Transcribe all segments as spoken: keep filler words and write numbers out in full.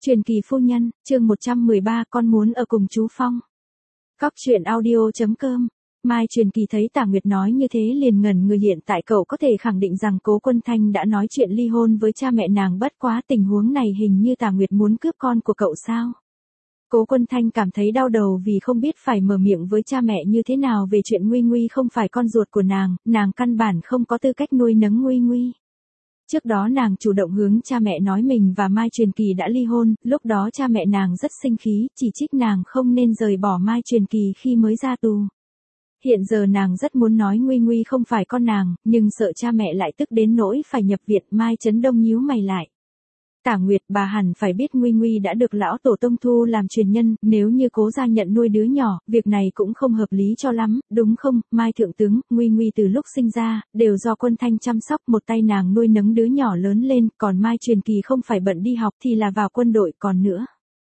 Truyền kỳ phu nhân, chương một trăm mười ba con muốn ở cùng chú Phong. Cóc truyện audio chấm com. Mai Truyền Kỳ thấy Tả Nguyệt nói như thế liền ngẩn người, hiện tại cậu có thể khẳng định rằng Cố Quân Thanh đã nói chuyện ly hôn với cha mẹ nàng, bất quá tình huống này hình như Tả Nguyệt muốn cướp con của cậu sao? Cố Quân Thanh cảm thấy đau đầu vì không biết phải mở miệng với cha mẹ như thế nào về chuyện Nguy Nguy không phải con ruột của nàng, nàng căn bản không có tư cách nuôi nấng Nguy Nguy. Trước đó nàng chủ động hướng cha mẹ nói mình và Mai Truyền Kỳ đã ly hôn, lúc đó cha mẹ nàng rất sinh khí, chỉ trích nàng không nên rời bỏ Mai Truyền Kỳ khi mới ra tù. Hiện giờ nàng rất muốn nói Nguy Nguy không phải con nàng, nhưng sợ cha mẹ lại tức đến nỗi phải nhập viện. Mai Chấn Đông nhíu mày lại. Tả Nguyệt, bà hẳn phải biết Nguy Nguy đã được lão tổ tông thu làm truyền nhân, nếu như Cố gia nhận nuôi đứa nhỏ, việc này cũng không hợp lý cho lắm, đúng không? Mai thượng tướng, Nguy Nguy từ lúc sinh ra, đều do Quân Thanh chăm sóc, một tay nàng nuôi nấng đứa nhỏ lớn lên, còn Mai Truyền Kỳ không phải bận đi học thì là vào quân đội còn nữa.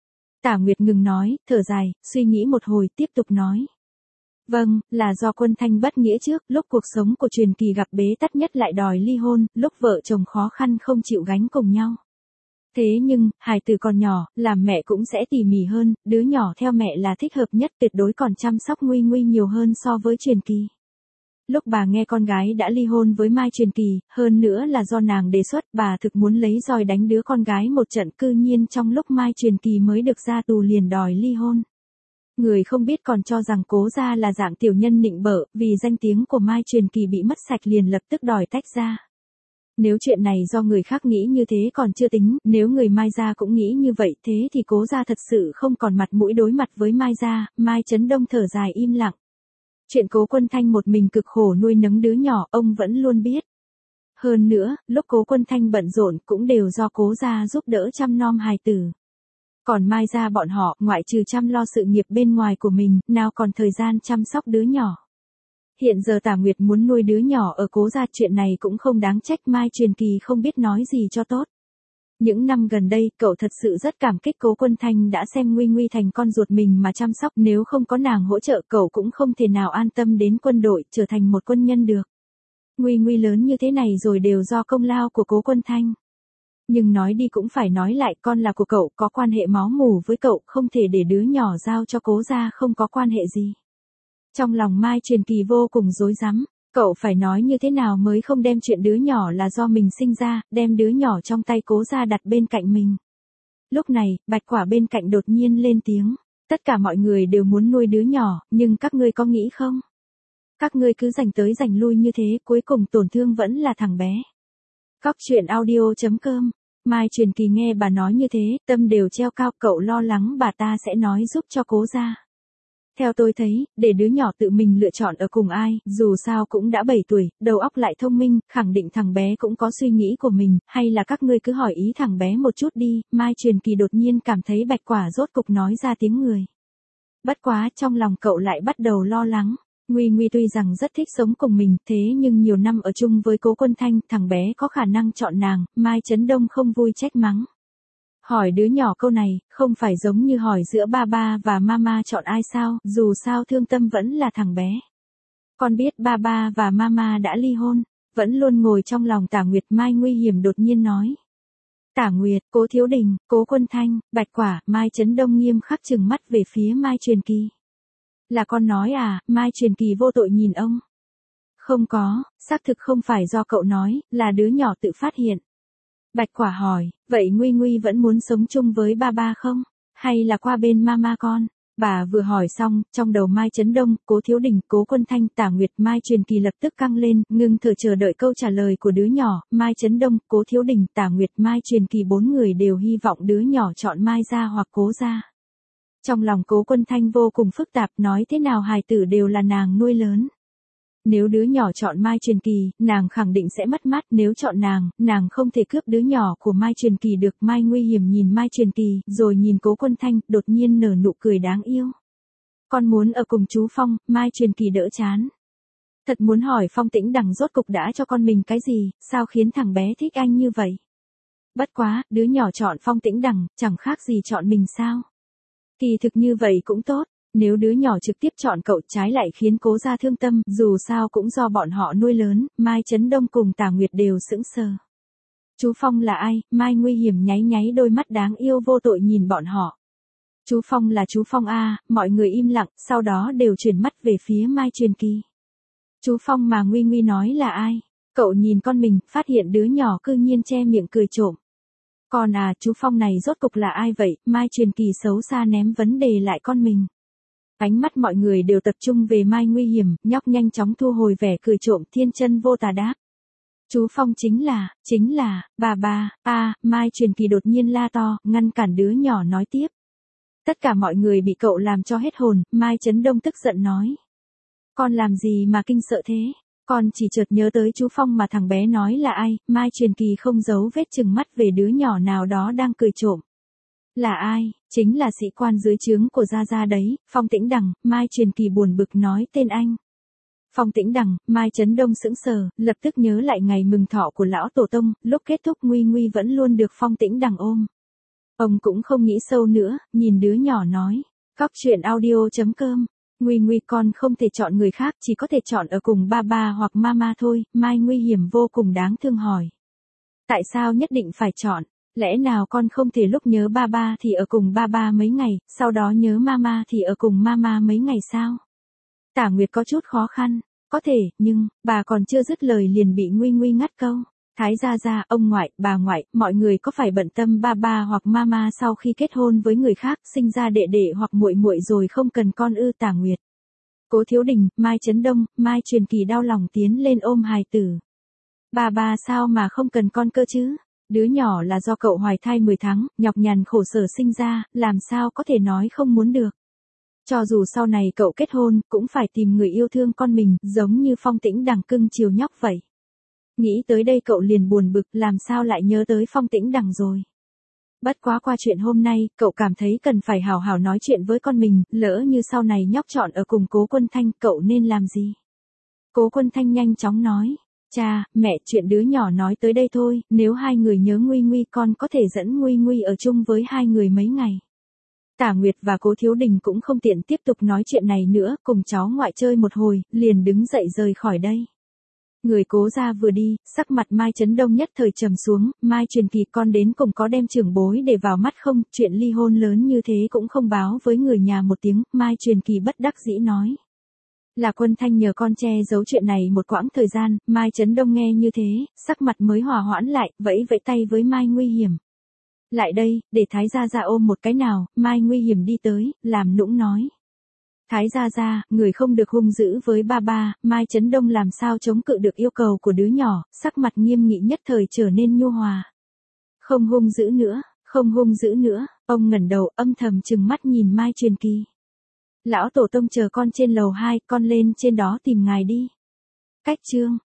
Tả Nguyệt ngừng nói, thở dài, suy nghĩ một hồi, tiếp tục nói. Vâng, là do Quân Thanh bất nghĩa trước, lúc cuộc sống của Truyền Kỳ gặp bế tắc nhất lại đòi ly hôn, lúc vợ chồng khó khăn không chịu gánh cùng nhau. Thế nhưng, hài tử còn nhỏ, làm mẹ cũng sẽ tỉ mỉ hơn, đứa nhỏ theo mẹ là thích hợp nhất, tuyệt đối còn chăm sóc Nguy Nguy nhiều hơn so với Truyền Kỳ. Lúc bà nghe con gái đã ly hôn với Mai Truyền Kỳ, hơn nữa là do nàng đề xuất, bà thực muốn lấy roi đánh đứa con gái một trận, cư nhiên trong lúc Mai Truyền Kỳ mới được ra tù liền đòi ly hôn. Người không biết còn cho rằng Cố gia là dạng tiểu nhân nịnh bợ, vì danh tiếng của Mai Truyền Kỳ bị mất sạch liền lập tức đòi tách ra. Nếu chuyện này do người khác nghĩ như thế còn chưa tính, nếu người Mai gia cũng nghĩ như vậy thế thì Cố gia thật sự không còn mặt mũi đối mặt với Mai gia. Mai Chấn Đông thở dài im lặng. Chuyện Cố Quân Thanh một mình cực khổ nuôi nấng đứa nhỏ ông vẫn luôn biết. Hơn nữa, lúc Cố Quân Thanh bận rộn cũng đều do Cố gia giúp đỡ chăm nom hài tử. Còn Mai gia bọn họ, ngoại trừ chăm lo sự nghiệp bên ngoài của mình, nào còn thời gian chăm sóc đứa nhỏ. Hiện giờ Tả Nguyệt muốn nuôi đứa nhỏ ở Cố gia, chuyện này cũng không đáng trách Mai Truyền Kỳ không biết nói gì cho tốt. Những năm gần đây, cậu thật sự rất cảm kích Cố Quân Thanh đã xem Nguy Nguy thành con ruột mình mà chăm sóc, nếu không có nàng hỗ trợ cậu cũng không thể nào an tâm đến quân đội, trở thành một quân nhân được. Nguy Nguy lớn như thế này rồi đều do công lao của Cố Quân Thanh. Nhưng nói đi cũng phải nói lại, con là của cậu, có quan hệ máu mủ với cậu, không thể để đứa nhỏ giao cho Cố gia không có quan hệ gì. Trong lòng Mai Truyền Kỳ vô cùng rối rắm, cậu phải nói như thế nào mới không đem chuyện đứa nhỏ là do mình sinh ra, đem đứa nhỏ trong tay Cố gia đặt bên cạnh mình. Lúc này, Bạch Quả bên cạnh đột nhiên lên tiếng, tất cả mọi người đều muốn nuôi đứa nhỏ, nhưng các ngươi có nghĩ không? Các ngươi cứ giành tới giành lui như thế, cuối cùng tổn thương vẫn là thằng bé. Cóc truyện audio chấm com. Mai Truyền Kỳ nghe bà nói như thế, tâm đều treo cao, cậu lo lắng bà ta sẽ nói giúp cho Cố gia. Theo tôi thấy, để đứa nhỏ tự mình lựa chọn ở cùng ai, dù sao cũng đã bảy tuổi, đầu óc lại thông minh, khẳng định thằng bé cũng có suy nghĩ của mình, hay là các ngươi cứ hỏi ý thằng bé một chút đi. Mai Truyền Kỳ đột nhiên cảm thấy Bạch Quả rốt cục nói ra tiếng người. Bất quá trong lòng cậu lại bắt đầu lo lắng. Nguy Nguy tuy rằng rất thích sống cùng mình, thế nhưng nhiều năm ở chung với Cố Quân Thanh, thằng bé có khả năng chọn nàng. Mai Chấn Đông không vui trách mắng. Hỏi đứa nhỏ câu này, không phải giống như hỏi giữa ba ba và mama chọn ai sao, dù sao thương tâm vẫn là thằng bé. Con biết ba ba và mama đã ly hôn, vẫn luôn ngồi trong lòng Tả Nguyệt. Mai Nguy Hiểm đột nhiên nói. Tả Nguyệt, Cố Thiếu Đình, Cố Quân Thanh, Bạch Quả. Mai Chấn Đông nghiêm khắc trừng mắt về phía Mai Truyền Kỳ. Là con nói à? Mai Truyền Kỳ vô tội nhìn ông. Không có, xác thực không phải do cậu nói, là đứa nhỏ tự phát hiện. Bạch Quả hỏi, vậy Nguy Nguy vẫn muốn sống chung với ba ba không? Hay là qua bên mama con? Bà vừa hỏi xong, trong đầu Mai Chấn Đông, Cố Thiếu Đình, Cố Quân Thanh, Tả Nguyệt, Mai Truyền Kỳ lập tức căng lên, ngưng thở chờ đợi câu trả lời của đứa nhỏ. Mai Chấn Đông, Cố Thiếu Đình, Tả Nguyệt, Mai Truyền Kỳ bốn người đều hy vọng đứa nhỏ chọn Mai gia hoặc Cố gia. Trong lòng Cố Quân Thanh vô cùng phức tạp, nói thế nào hài tử đều là nàng nuôi lớn. Nếu đứa nhỏ chọn Mai Truyền Kỳ, nàng khẳng định sẽ mất mát, nếu chọn nàng, nàng không thể cướp đứa nhỏ của Mai Truyền Kỳ được. Mai Nguy Hiểm nhìn Mai Truyền Kỳ, rồi nhìn Cố Quân Thanh, đột nhiên nở nụ cười đáng yêu. Con muốn ở cùng chú Phong. Mai Truyền Kỳ đỡ chán. Thật muốn hỏi Phong Tĩnh Đằng rốt cục đã cho con mình cái gì, sao khiến thằng bé thích anh như vậy? Bất quá, đứa nhỏ chọn Phong Tĩnh Đằng, chẳng khác gì chọn mình sao? Kỳ thực như vậy cũng tốt. Nếu đứa nhỏ trực tiếp chọn cậu, trái lại khiến Cố gia thương tâm, dù sao cũng do bọn họ nuôi lớn. Mai Chấn Đông cùng Tả Nguyệt đều sững sờ. Chú Phong là ai? Mai Nguy Hiểm nháy nháy đôi mắt đáng yêu vô tội nhìn bọn họ. Chú Phong là chú Phong a, mọi người im lặng, sau đó đều chuyển mắt về phía Mai Truyền Kỳ. Chú Phong mà Nguy Nguy nói là ai? Cậu nhìn con mình, phát hiện đứa nhỏ cư nhiên che miệng cười trộm. Còn à, chú Phong này rốt cục là ai vậy? Mai Truyền Kỳ xấu xa ném vấn đề lại con mình. Ánh mắt mọi người đều tập trung về Mai Nguy Hiểm, nhóc nhanh chóng thu hồi vẻ cười trộm thiên chân vô tà đáp. Chú Phong chính là, chính là, bà bà, a, Mai Truyền Kỳ đột nhiên la to, ngăn cản đứa nhỏ nói tiếp. Tất cả mọi người bị cậu làm cho hết hồn, Mai Chấn Đông tức giận nói. Con làm gì mà kinh sợ thế? Con chỉ chợt nhớ tới chú Phong mà thằng bé nói là ai, Mai Truyền Kỳ không giấu vết chừng mắt về đứa nhỏ nào đó đang cười trộm. Là ai? Chính là sĩ quan dưới trướng của Gia Gia đấy, Phong Tĩnh Đằng, Mai Truyền Kỳ buồn bực nói tên anh. Phong Tĩnh Đằng, Mai Chấn Đông sững sờ, lập tức nhớ lại ngày mừng thọ của lão tổ tông, lúc kết thúc Nguy Nguy vẫn luôn được Phong Tĩnh Đằng ôm. Ông cũng không nghĩ sâu nữa, nhìn đứa nhỏ nói. Cóc truyện audio chấm com. Nguy Nguy con không thể chọn người khác, chỉ có thể chọn ở cùng ba ba hoặc mama thôi, Mai Nguy Hiểm vô cùng đáng thương hỏi. Tại sao nhất định phải chọn? Lẽ nào con không thể lúc nhớ ba ba thì ở cùng ba ba mấy ngày, sau đó nhớ mama thì ở cùng mama mấy ngày sao? Tả Nguyệt có chút khó khăn. Có thể, nhưng, bà còn chưa dứt lời liền bị Nguy Nguy ngắt câu. Thái gia gia, ông ngoại, bà ngoại, mọi người có phải bận tâm ba ba hoặc mama sau khi kết hôn với người khác, sinh ra đệ đệ hoặc muội muội rồi không cần con ư? Tả Nguyệt. Cố Thiếu Đình, Mai Chấn Đông, Mai Truyền Kỳ đau lòng tiến lên ôm hài tử. Bà bà sao mà không cần con cơ chứ? Đứa nhỏ là do cậu hoài thai mười tháng, nhọc nhằn khổ sở sinh ra, làm sao có thể nói không muốn được. Cho dù sau này cậu kết hôn, cũng phải tìm người yêu thương con mình, giống như Phong Tĩnh Đằng cưng chiều nhóc vậy. Nghĩ tới đây cậu liền buồn bực, làm sao lại nhớ tới Phong Tĩnh Đằng rồi. Bất quá qua chuyện hôm nay, cậu cảm thấy cần phải hào hào nói chuyện với con mình, lỡ như sau này nhóc chọn ở cùng Cố Quân Thanh, cậu nên làm gì? Cố Quân Thanh nhanh chóng nói. Cha, mẹ, chuyện đứa nhỏ nói tới đây thôi, nếu hai người nhớ Nguy Nguy con có thể dẫn Nguy Nguy ở chung với hai người mấy ngày. Tả Nguyệt và Cố Thiếu Đình cũng không tiện tiếp tục nói chuyện này nữa, cùng cháu ngoại chơi một hồi, liền đứng dậy rời khỏi đây. Người Cố gia vừa đi, sắc mặt Mai Chấn Đông nhất thời trầm xuống, Mai Truyền Kỳ con đến cùng có đem trưởng bối để vào mắt không, chuyện ly hôn lớn như thế cũng không báo với người nhà một tiếng, Mai Truyền Kỳ bất đắc dĩ nói. Là Quân Thanh nhờ con che giấu chuyện này một quãng thời gian, Mai Chấn Đông nghe như thế, sắc mặt mới hòa hoãn lại, vẫy vẫy tay với Mai Nguy Hiểm. Lại đây, để Thái gia gia ôm một cái nào, Mai Nguy Hiểm đi tới, làm nũng nói. Thái gia gia, người không được hung dữ với ba ba, Mai Chấn Đông làm sao chống cự được yêu cầu của đứa nhỏ, sắc mặt nghiêm nghị nhất thời trở nên nhu hòa. Không hung dữ nữa, không hung dữ nữa, ông ngẩng đầu âm thầm trừng mắt nhìn Mai Truyền Kỳ. Lão tổ tông chờ con trên lầu hai, con lên trên đó tìm ngài đi. Cách chương.